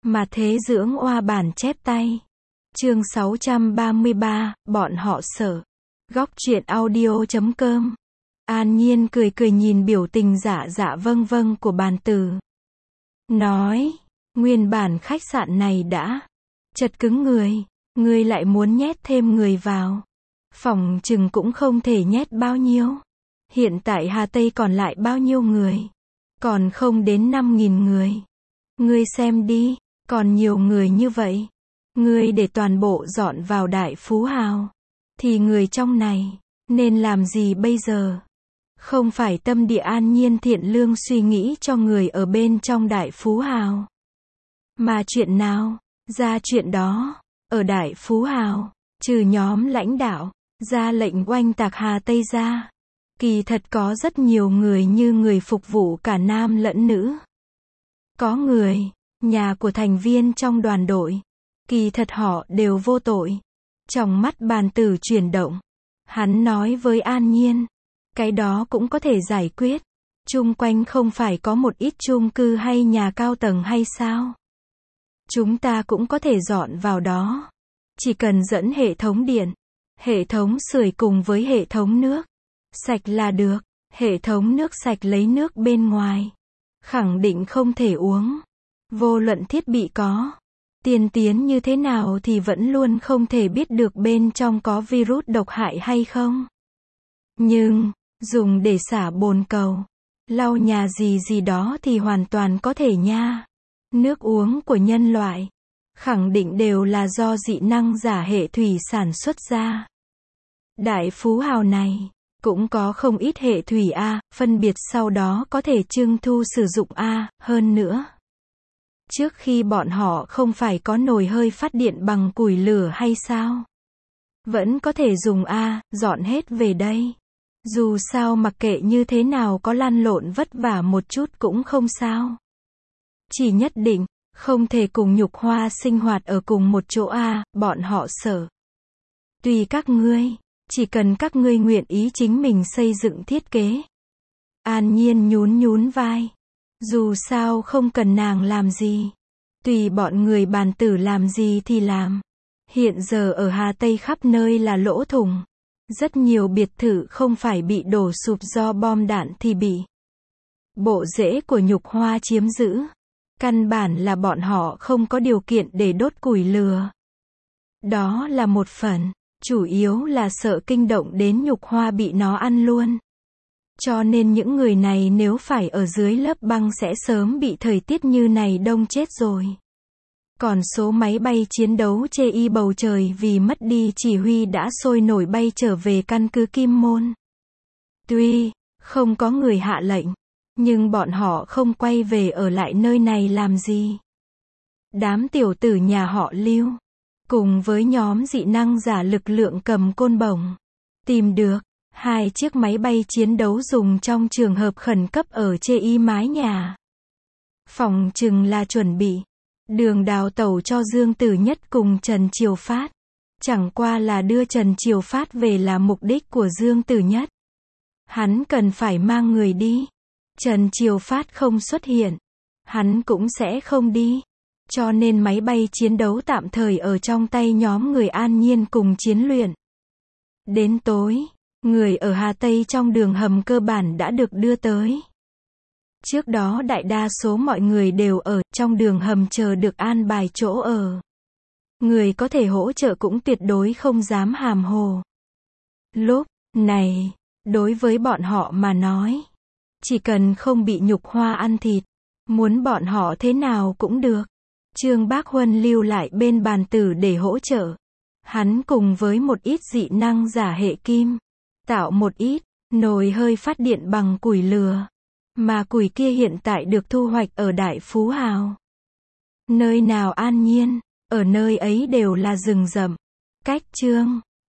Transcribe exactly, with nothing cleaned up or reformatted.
Mà thế dưỡng oa bản chép tay. Chương sáu trăm ba mươi ba, bọn họ sợ. Góc truyện audio chấm com. An Nhiên cười cười nhìn biểu tình dạ dạ vâng vâng của bàn tử. Nói, nguyên bản khách sạn này đã chật cứng người, người lại muốn nhét thêm người vào. Phòng chừng cũng không thể nhét bao nhiêu. Hiện tại Hà Tây còn lại bao nhiêu người? Còn không đến năm nghìn người. Ngươi xem đi, còn nhiều người như vậy. Ngươi để toàn bộ dọn vào Đại Phú Hào. Thì người trong này, nên làm gì bây giờ? Không phải tâm địa An Nhiên thiện lương suy nghĩ cho người ở bên trong Đại Phú Hào. Mà chuyện nào? Ra chuyện đó. Ở Đại Phú Hào, trừ nhóm lãnh đạo, ra lệnh oanh tạc Hà Tây ra. Kỳ thật có rất nhiều người như người phục vụ cả nam lẫn nữ. Có người, nhà của thành viên trong đoàn đội. Kỳ thật họ đều vô tội. Trong mắt bàn tử chuyển động. Hắn nói với An Nhiên. Cái đó cũng có thể giải quyết. Chung quanh không phải có một ít chung cư hay nhà cao tầng hay sao? Chúng ta cũng có thể dọn vào đó. Chỉ cần dẫn hệ thống điện, hệ thống sưởi cùng với hệ thống nước sạch là được. Hệ thống nước sạch lấy nước bên ngoài. Khẳng định không thể uống. Vô luận thiết bị có tiên tiến như thế nào thì vẫn luôn không thể biết được bên trong có virus độc hại hay không. Nhưng, dùng để xả bồn cầu, lau nhà gì gì đó thì hoàn toàn có thể nha. Nước uống của nhân loại, khẳng định đều là do dị năng giả hệ thủy sản xuất ra. Đại Phú Hào này, cũng có không ít hệ thủy A, phân biệt sau đó có thể trưng thu sử dụng A, hơn nữa. Trước khi bọn họ không phải có nồi hơi phát điện bằng củi lửa hay sao? Vẫn có thể dùng A, dọn hết về đây. Dù sao mặc kệ như thế nào có lăn lộn vất vả một chút cũng không sao. Chỉ nhất định, không thể cùng Nhục Hoa sinh hoạt ở cùng một chỗ A, bọn họ sợ. Tùy các ngươi, chỉ cần các ngươi nguyện ý chính mình xây dựng thiết kế. An Nhiên nhún nhún vai. Dù sao không cần nàng làm gì. Tùy bọn người bàn tử làm gì thì làm. Hiện giờ ở Hà Tây khắp nơi là lỗ thủng. Rất nhiều biệt thự không phải bị đổ sụp do bom đạn thì bị bộ rễ của Nhục Hoa chiếm giữ. Căn bản là bọn họ không có điều kiện để đốt củi lửa. Đó là một phần. Chủ yếu là sợ kinh động đến Nhục Hoa bị nó ăn luôn. Cho nên những người này nếu phải ở dưới lớp băng sẽ sớm bị thời tiết như này đông chết rồi. Còn số máy bay chiến đấu chê y bầu trời vì mất đi chỉ huy đã sôi nổi bay trở về căn cứ Kim Môn. Tuy không có người hạ lệnh, nhưng bọn họ không quay về ở lại nơi này làm gì. Đám tiểu tử nhà họ Lưu, cùng với nhóm dị năng giả lực lượng cầm côn bổng, tìm được hai chiếc máy bay chiến đấu dùng trong trường hợp khẩn cấp ở chê y mái nhà. Phòng chừng là chuẩn bị đường đào tẩu cho Dương Tử Nhất cùng Trần Triều Phát. Chẳng qua là đưa Trần Triều Phát về là mục đích của Dương Tử Nhất. Hắn cần phải mang người đi. Trần Triều Phát không xuất hiện, hắn cũng sẽ không đi. Cho nên máy bay chiến đấu tạm thời ở trong tay nhóm người An Nhiên cùng chiến luyện. Đến tối, người ở Hà Tây trong đường hầm cơ bản đã được đưa tới. Trước đó đại đa số mọi người đều ở trong đường hầm chờ được an bài chỗ ở. Người có thể hỗ trợ cũng tuyệt đối không dám hàm hồ. Lúc này, đối với bọn họ mà nói, chỉ cần không bị Nhục Hoa ăn thịt, muốn bọn họ thế nào cũng được. Trương Bác Huân lưu lại bên bàn tử để hỗ trợ. Hắn cùng với một ít dị năng giả hệ kim, tạo một ít nồi hơi phát điện bằng củi lửa. Mà củi kia hiện tại được thu hoạch ở Đại Phú Hào. Nơi nào An Nhiên, ở nơi ấy đều là rừng rậm. Cách Trương